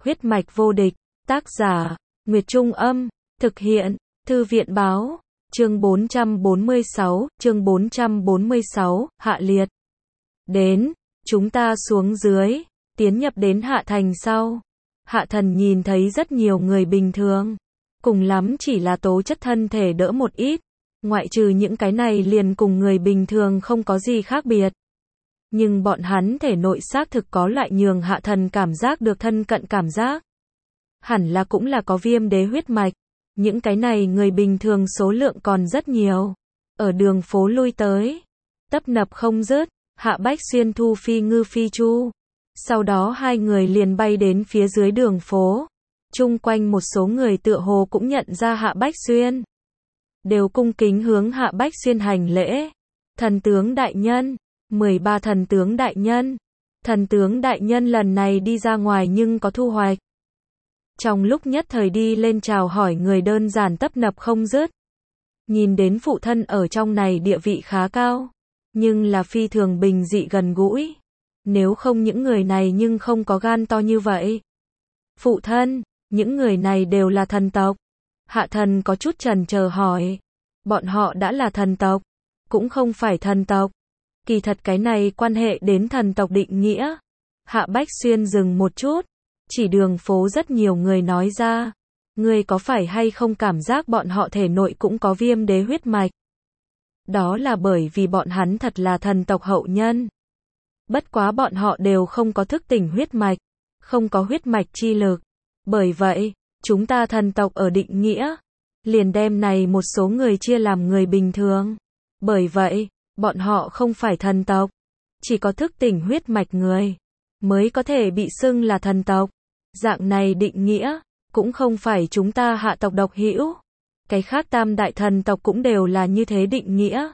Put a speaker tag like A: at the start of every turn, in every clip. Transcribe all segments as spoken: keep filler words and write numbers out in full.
A: Huyết mạch vô địch, tác giả, Nguyệt Trung Âm, thực hiện, Thư viện Báo, chương bốn trăm bốn mươi sáu, chương bốn trăm bốn mươi sáu, Hạ Liệt. Đến, chúng ta xuống dưới, tiến nhập đến Hạ Thành sau. Hạ Thần nhìn thấy rất nhiều người bình thường, cùng lắm chỉ là tố chất thân thể đỡ một ít, ngoại trừ những cái này liền cùng người bình thường không có gì khác biệt. Nhưng bọn hắn thể nội xác thực có loại nhường Hạ Thần cảm giác được thân cận cảm giác. Hẳn là cũng là có viêm đế huyết mạch. Những cái này người bình thường số lượng còn rất nhiều. Ở đường phố lui tới, tấp nập không dứt, Hạ Bách Xuyên thu phi ngư phi chu. Sau đó hai người liền bay đến phía dưới đường phố. Chung quanh một số người tựa hồ cũng nhận ra Hạ Bách Xuyên. Đều cung kính hướng Hạ Bách Xuyên hành lễ. Thần tướng đại nhân, mười ba thần tướng đại nhân. Thần tướng đại nhân lần này đi ra ngoài nhưng có thu hoạch. Trong lúc nhất thời đi lên chào hỏi người đơn giản tấp nập không dứt. Nhìn đến phụ thân ở trong này địa vị khá cao, nhưng là phi thường bình dị gần gũi. Nếu không những người này nhưng không có gan to như vậy. Phụ thân, những người này đều là thần tộc. Hạ Thần có chút chần chờ hỏi. Bọn họ đã là thần tộc, cũng không phải thần tộc. Kỳ thật cái này quan hệ đến thần tộc định nghĩa. Hạ Bách Xuyên dừng một chút, chỉ đường phố rất nhiều người nói ra. Ngươi có phải hay không cảm giác bọn họ thể nội cũng có viêm đế huyết mạch? Đó là bởi vì bọn hắn thật là thần tộc hậu nhân. Bất quá bọn họ đều không có thức tỉnh huyết mạch, không có huyết mạch chi lực. Bởi vậy, chúng ta thần tộc ở định nghĩa, liền đem này một số người chia làm người bình thường. Bởi vậy, bọn họ không phải thần tộc, chỉ có thức tỉnh huyết mạch người mới có thể bị xưng là thần tộc. Dạng này định nghĩa, cũng không phải chúng ta hạ tộc độc hữu. Cái khác tam đại thần tộc cũng đều là như thế định nghĩa.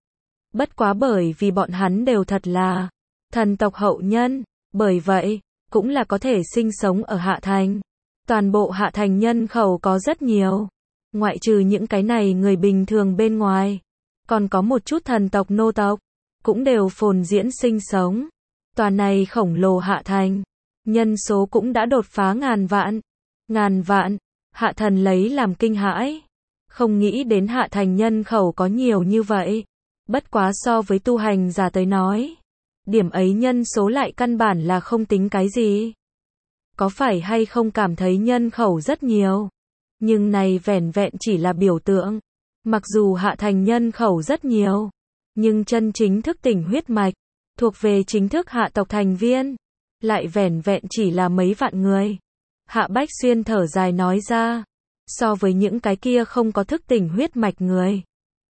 A: Bất quá bởi vì bọn hắn đều thật là thần tộc hậu nhân, bởi vậy, cũng là có thể sinh sống ở Hạ Thành. Toàn bộ Hạ Thành nhân khẩu có rất nhiều. Ngoại trừ những cái này người bình thường bên ngoài, còn có một chút thần tộc nô tộc, cũng đều phồn diễn sinh sống. Tòa này khổng lồ Hạ Thành, nhân số cũng đã đột phá ngàn vạn. Ngàn vạn, Hạ Thần lấy làm kinh hãi. Không nghĩ đến Hạ Thành nhân khẩu có nhiều như vậy. Bất quá so với tu hành giả tới nói, điểm ấy nhân số lại căn bản là không tính cái gì. Có phải hay không cảm thấy nhân khẩu rất nhiều? Nhưng này vẻn vẹn chỉ là biểu tượng. Mặc dù Hạ Thành nhân khẩu rất nhiều, nhưng chân chính thức tỉnh huyết mạch, thuộc về chính thức hạ tộc thành viên, lại vẻn vẹn chỉ là mấy vạn người. Hạ Bách Xuyên thở dài nói ra, so với những cái kia không có thức tỉnh huyết mạch người,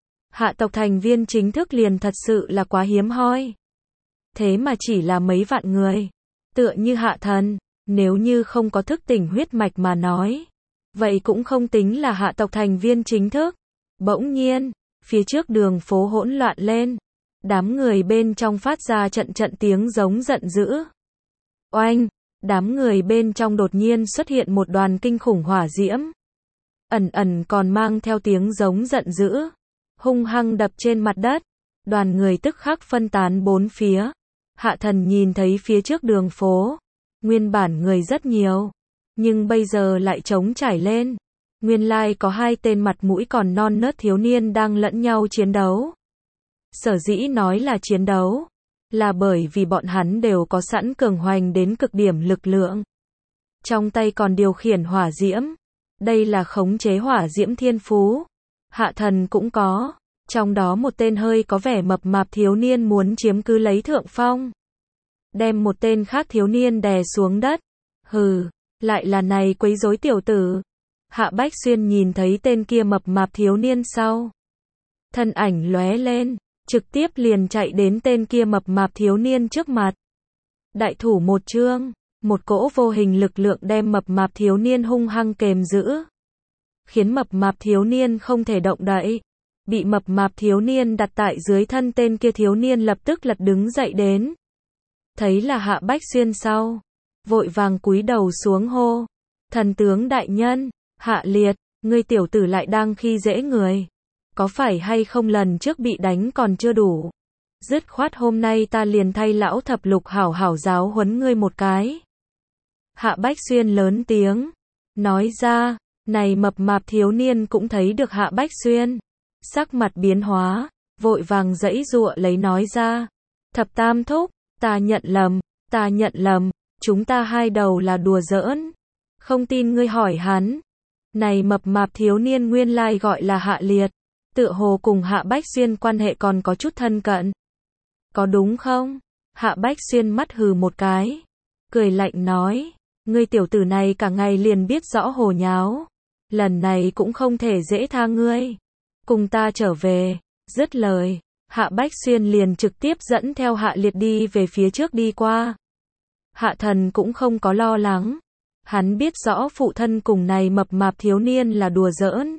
A: hạ tộc thành viên chính thức liền thật sự là quá hiếm hoi. Thế mà chỉ là mấy vạn người, tựa như Hạ Thần, nếu như không có thức tỉnh huyết mạch mà nói, vậy cũng không tính là hạ tộc thành viên chính thức. Bỗng nhiên, phía trước đường phố hỗn loạn lên, đám người bên trong phát ra trận trận tiếng giống giận dữ. Oanh, đám người bên trong đột nhiên xuất hiện một đoàn kinh khủng hỏa diễm. Ẩn ẩn còn mang theo tiếng giống giận dữ, hung hăng đập trên mặt đất. Đoàn người tức khắc phân tán bốn phía. Hạ Thần nhìn thấy phía trước đường phố, nguyên bản người rất nhiều, nhưng bây giờ lại trống trải lên. Nguyên lai có hai tên mặt mũi còn non nớt thiếu niên đang lẫn nhau chiến đấu. Sở dĩ nói là chiến đấu, là bởi vì bọn hắn đều có sẵn cường hoành đến cực điểm lực lượng. Trong tay còn điều khiển hỏa diễm. Đây là khống chế hỏa diễm thiên phú. Hạ Thần cũng có. Trong đó một tên hơi có vẻ mập mạp thiếu niên muốn chiếm cứ lấy thượng phong, đem một tên khác thiếu niên đè xuống đất. Hừ, lại là này quấy rối tiểu tử. Hạ Bách Xuyên nhìn thấy tên kia mập mạp thiếu niên sau, thân ảnh lóe lên, trực tiếp liền chạy đến tên kia mập mạp thiếu niên trước mặt. Đại thủ một chương, một cỗ vô hình lực lượng đem mập mạp thiếu niên hung hăng kềm giữ, khiến mập mạp thiếu niên không thể động đậy. Bị mập mạp thiếu niên đặt tại dưới thân tên kia thiếu niên lập tức lật đứng dậy đến. Thấy là Hạ Bách Xuyên sau, vội vàng cúi đầu xuống hô. Thần tướng đại nhân, Hạ Liệt, ngươi tiểu tử lại đang khi dễ người. Có phải hay không lần trước bị đánh còn chưa đủ? Dứt khoát hôm nay ta liền thay lão thập lục hảo hảo giáo huấn ngươi một cái. Hạ Bách Xuyên lớn tiếng, nói ra, này mập mạp thiếu niên cũng thấy được Hạ Bách Xuyên. Sắc mặt biến hóa, vội vàng giãy giụa lấy nói ra. Thập Tam thúc, ta nhận lầm, ta nhận lầm, chúng ta hai đầu là đùa giỡn. Không tin ngươi hỏi hắn. Này mập mạp thiếu niên nguyên lai gọi là Hạ Liệt, tựa hồ cùng Hạ Bách Xuyên quan hệ còn có chút thân cận. Có đúng không? Hạ Bách Xuyên mắt hừ một cái, cười lạnh nói, ngươi tiểu tử này cả ngày liền biết rõ hồ nháo, lần này cũng không thể dễ tha ngươi, cùng ta trở về. Dứt lời, Hạ Bách Xuyên liền trực tiếp dẫn theo Hạ Liệt đi về phía trước đi qua. Hạ Thần cũng không có lo lắng, hắn biết rõ phụ thân cùng này mập mạp thiếu niên là đùa giỡn,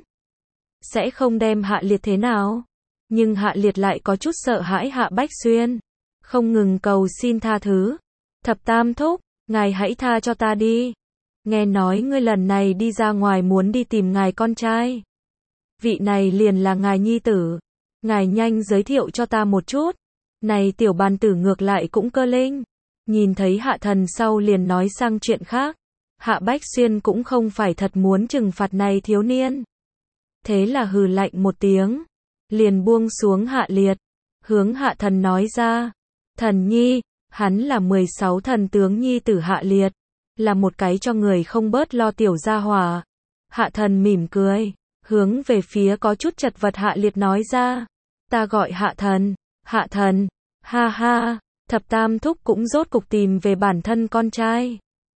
A: sẽ không đem Hạ Liệt thế nào, nhưng Hạ Liệt lại có chút sợ hãi Hạ Bách Xuyên, không ngừng cầu xin tha thứ. Thập Tam thúc, ngài hãy tha cho ta đi. Nghe nói ngươi lần này đi ra ngoài muốn đi tìm ngài con trai. Vị này liền là ngài nhi tử. Ngài nhanh giới thiệu cho ta một chút. Này tiểu bàn tử ngược lại cũng cơ linh. Nhìn thấy Hạ Thần sau liền nói sang chuyện khác. Hạ Bách Xuyên cũng không phải thật muốn trừng phạt này thiếu niên. Thế là hừ lạnh một tiếng, liền buông xuống Hạ Liệt, hướng Hạ Thần nói ra. Thần nhi, hắn là mười sáu thần tướng nhi tử Hạ Liệt, là một cái cho người không bớt lo tiểu gia hỏa. Hạ Thần mỉm cười, hướng về phía có chút chật vật Hạ Liệt nói ra. Ta gọi Hạ Thần, Hạ Thần, ha ha, Thập Tam thúc cũng rốt cục tìm về bản thân con trai.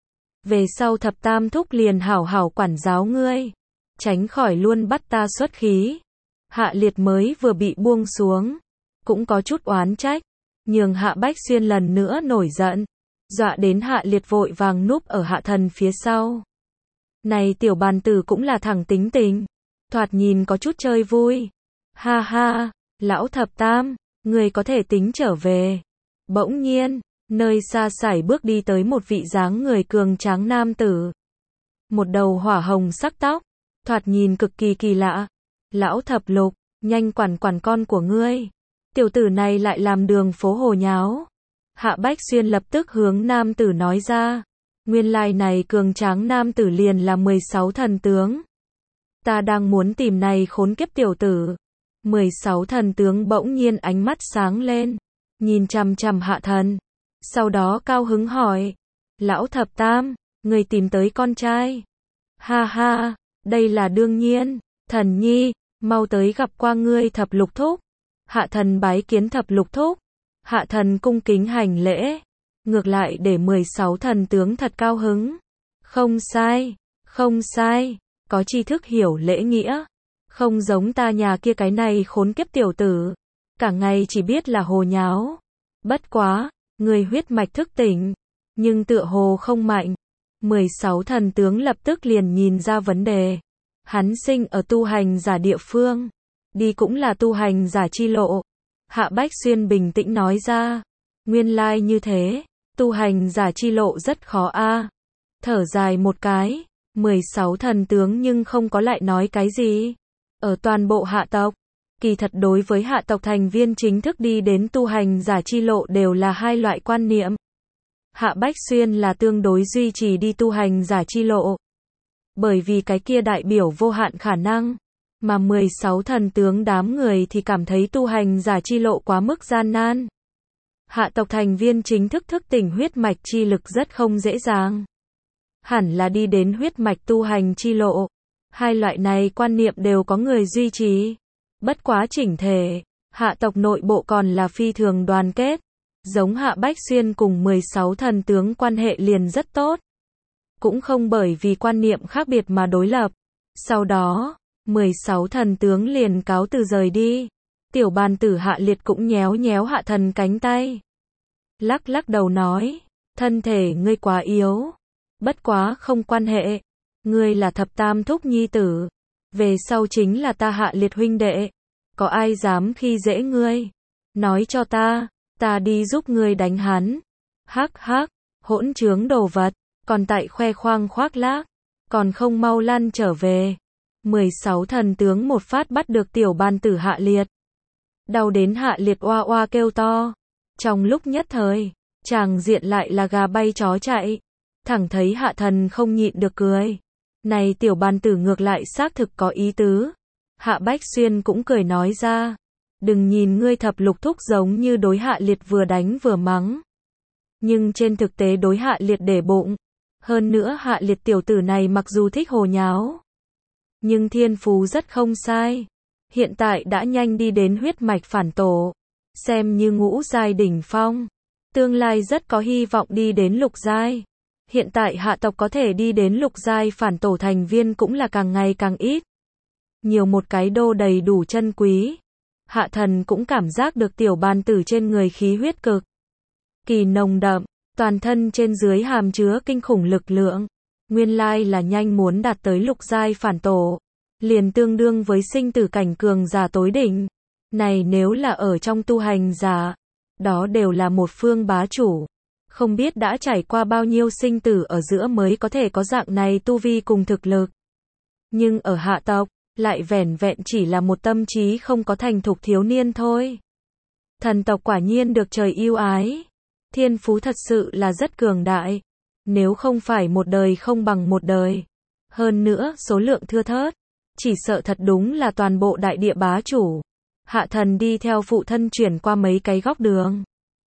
A: Về sau Thập Tam thúc liền hảo hảo quản giáo ngươi, tránh khỏi luôn bắt ta xuất khí. Hạ Liệt mới vừa bị buông xuống, cũng có chút oán trách, nhường Hạ Bách Xuyên lần nữa nổi giận, dọa đến Hạ Liệt vội vàng núp ở Hạ Thần phía sau. Này tiểu bàn tử cũng là thẳng tính tình, thoạt nhìn có chút chơi vui. Ha ha, lão Thập Tam, người có thể tính trở về. Bỗng nhiên, nơi xa sải bước đi tới một vị dáng người cường tráng nam tử. Một đầu hỏa hồng sắc tóc, thoạt nhìn cực kỳ kỳ lạ. Lão Thập Lục, nhanh quản quản con của ngươi. Tiểu tử này lại làm đường phố hồ nháo. Hạ Bách Xuyên lập tức hướng nam tử nói ra. Nguyên lai này cường tráng nam tử liền là mười sáu thần tướng. Ta đang muốn tìm này khốn kiếp tiểu tử. mười sáu thần tướng bỗng nhiên ánh mắt sáng lên, nhìn chằm chằm Hạ Thần. Sau đó cao hứng hỏi. Lão Thập Tam, người tìm tới con trai. Ha ha, đây là đương nhiên. Thần nhi, mau tới gặp qua ngươi Thập Lục thúc. Hạ Thần bái kiến Thập Lục thúc. Hạ Thần cung kính hành lễ. Ngược lại để mười sáu thần tướng thật cao hứng. Không sai, không sai, có tri thức hiểu lễ nghĩa. Không giống ta nhà kia cái này khốn kiếp tiểu tử, cả ngày chỉ biết là hồ nháo. Bất quá, người huyết mạch thức tỉnh, nhưng tựa hồ không mạnh. mười sáu thần tướng lập tức liền nhìn ra vấn đề. Hắn sinh ở tu hành giả địa phương, đi cũng là tu hành giả chi lộ. Hạ Bách Xuyên bình tĩnh nói ra. Nguyên lai như thế, tu hành giả chi lộ rất khó a. Thở dài một cái, mười sáu thần tướng nhưng không có lại nói cái gì. Ở toàn bộ hạ tộc, kỳ thật đối với hạ tộc thành viên chính thức đi đến tu hành giả chi lộ đều là hai loại quan niệm. Hạ Bách Xuyên là tương đối duy trì đi tu hành giả chi lộ, bởi vì cái kia đại biểu vô hạn khả năng, mà mười sáu thần tướng đám người thì cảm thấy tu hành giả chi lộ quá mức gian nan. Hạ tộc thành viên chính thức thức tỉnh huyết mạch chi lực rất không dễ dàng. Hẳn là đi đến huyết mạch tu hành chi lộ. Hai loại này quan niệm đều có người duy trì. Bất quá chỉnh thể, hạ tộc nội bộ còn là phi thường đoàn kết. Giống Hạ Bách Xuyên cùng mười sáu thần tướng quan hệ liền rất tốt. Cũng không bởi vì quan niệm khác biệt mà đối lập. Sau đó, mười sáu thần tướng liền cáo từ rời đi. Tiểu bàn tử Hạ Liệt cũng nhéo nhéo Hạ Thần cánh tay. Lắc lắc đầu nói, thân thể ngươi quá yếu. Bất quá không quan hệ. Ngươi là Thập Tam thúc nhi tử. Về sau chính là ta Hạ Liệt huynh đệ. Có ai dám khi dễ ngươi? Nói cho ta, ta đi giúp ngươi đánh hắn. Hắc hắc, hỗn trướng đồ vật, còn tại khoe khoang khoác lác, còn không mau lăn trở về. mười sáu thần tướng một phát bắt được tiểu bàn tử Hạ Liệt. Đau đến Hạ Liệt oa oa kêu to. Trong lúc nhất thời, tràng diện lại là gà bay chó chạy. thẳng thấy hạ thần không nhịn được cười. Này tiểu bàn tử ngược lại xác thực có ý tứ. Hạ Bách Xuyên cũng cười nói ra. Đừng nhìn ngươi thập lục thúc giống như đối Hạ Liệt vừa đánh vừa mắng. Nhưng trên thực tế đối Hạ Liệt để bụng. Hơn nữa Hạ Liệt tiểu tử này mặc dù thích hồ nháo. Nhưng thiên phú rất không sai. Hiện tại đã nhanh đi đến huyết mạch phản tổ. Xem như ngũ giai đỉnh phong. Tương lai rất có hy vọng đi đến lục giai. Hiện tại hạ tộc có thể đi đến lục giai phản tổ thành viên cũng là càng ngày càng ít. Nhiều một cái đô đầy đủ chân quý. Hạ thần cũng cảm giác được tiểu bàn tử trên người khí huyết cực kỳ nồng đậm, toàn thân trên dưới hàm chứa kinh khủng lực lượng. Nguyên lai là nhanh muốn đạt tới lục giai phản tổ, liền tương đương với sinh tử cảnh cường giả tối đỉnh. Này nếu là ở trong tu hành giả, đó đều là một phương bá chủ. Không biết đã trải qua bao nhiêu sinh tử ở giữa mới có thể có dạng này tu vi cùng thực lực. Nhưng ở hạ tộc, lại vẻn vẹn chỉ là một tâm trí không có thành thục thiếu niên thôi. Thần tộc quả nhiên được trời yêu ái. Thiên phú thật sự là rất cường đại. Nếu không phải một đời không bằng một đời. Hơn nữa số lượng thưa thớt. Chỉ sợ thật đúng là toàn bộ đại địa bá chủ. Hạ thần đi theo phụ thân chuyển qua mấy cái góc đường.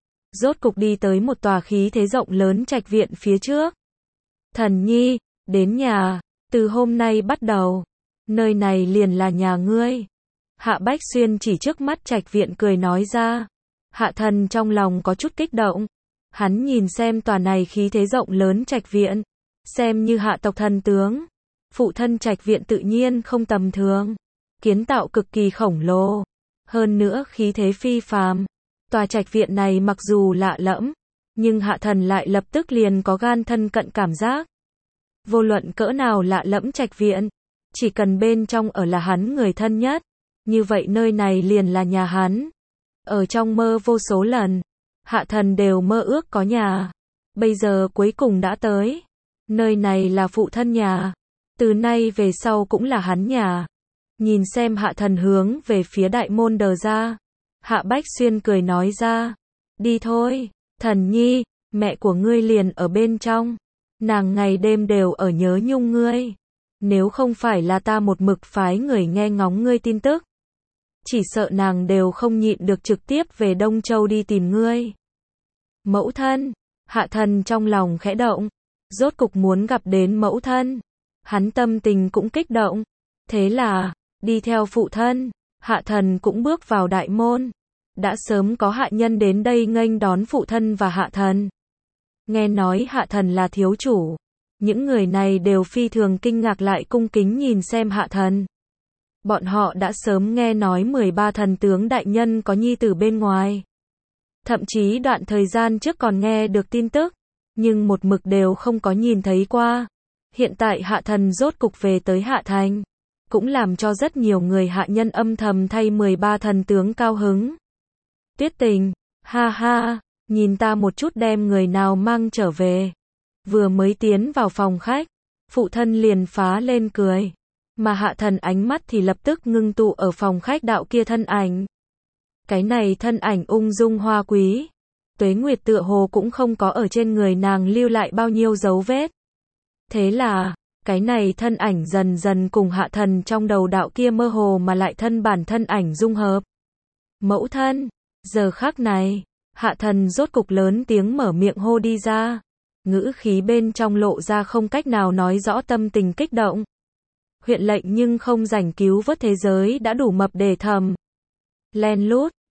A: Rốt cục đi tới một tòa khí thế rộng lớn trạch viện phía trước. Thần nhi, đến nhà, từ hôm nay bắt đầu, nơi này liền là nhà ngươi. Hạ Bách Xuyên chỉ trước mắt trạch viện cười nói ra. Hạ thần trong lòng có chút kích động. Hắn nhìn xem tòa này khí thế rộng lớn trạch viện, xem như hạ tộc thần tướng. Phụ thân trạch viện tự nhiên không tầm thường, kiến tạo cực kỳ khổng lồ, hơn nữa khí thế phi phàm. Tòa trạch viện này mặc dù lạ lẫm, nhưng hạ thần lại lập tức liền có gan thân cận cảm giác. Vô luận cỡ nào lạ lẫm trạch viện, chỉ cần bên trong ở là hắn người thân nhất, như vậy nơi này liền là nhà hắn. Ở trong mơ vô số lần, hạ thần đều mơ ước có nhà. Bây giờ cuối cùng đã tới. Nơi này là phụ thân nhà. Từ nay về sau cũng là hắn nhà. Nhìn xem hạ thần hướng về phía đại môn đờ ra. Hạ Bách Xuyên cười nói ra. Đi thôi, thần nhi, mẹ của ngươi liền ở bên trong. Nàng ngày đêm đều ở nhớ nhung ngươi. Nếu không phải là ta một mực phái người nghe ngóng ngươi tin tức, chỉ sợ nàng đều không nhịn được trực tiếp về Đông Châu đi tìm ngươi. Mẫu thân, hạ thần trong lòng khẽ động. Rốt cục muốn gặp đến mẫu thân. Hắn tâm tình cũng kích động. Thế là, đi theo phụ thân, hạ thần cũng bước vào đại môn. Đã sớm có hạ nhân đến đây nghênh đón phụ thân và hạ thần. Nghe nói hạ thần là thiếu chủ. Những người này đều phi thường kinh ngạc lại cung kính nhìn xem hạ thần. Bọn họ đã sớm nghe nói mười ba thần tướng đại nhân có nhi tử bên ngoài. Thậm chí đoạn thời gian trước còn nghe được tin tức, nhưng một mực đều không có nhìn thấy qua. Hiện tại hạ thần rốt cục về tới hạ thành, cũng làm cho rất nhiều người hạ nhân âm thầm thay mười ba thần tướng cao hứng. Tuyết Tình, ha ha, nhìn ta một chút đem người nào mang trở về. Vừa mới tiến vào phòng khách, phụ thân liền phá lên cười. Mà hạ thần ánh mắt thì lập tức ngưng tụ ở phòng khách đạo kia thân ảnh. Cái này thân ảnh ung dung hoa quý. Tuế Nguyệt tựa hồ cũng không có ở trên người nàng lưu lại bao nhiêu dấu vết. Thế là, cái này thân ảnh dần dần cùng hạ thần trong đầu đạo kia mơ hồ mà lại thân bản thân ảnh dung hợp. Mẫu thân, giờ khắc này, hạ thần rốt cục lớn tiếng mở miệng hô đi ra. Ngữ khí bên trong lộ ra không cách nào nói rõ tâm tình kích động. Huyện lệnh nhưng không rảnh cứu vớt thế giới đã đủ mập để thầm. Len lút,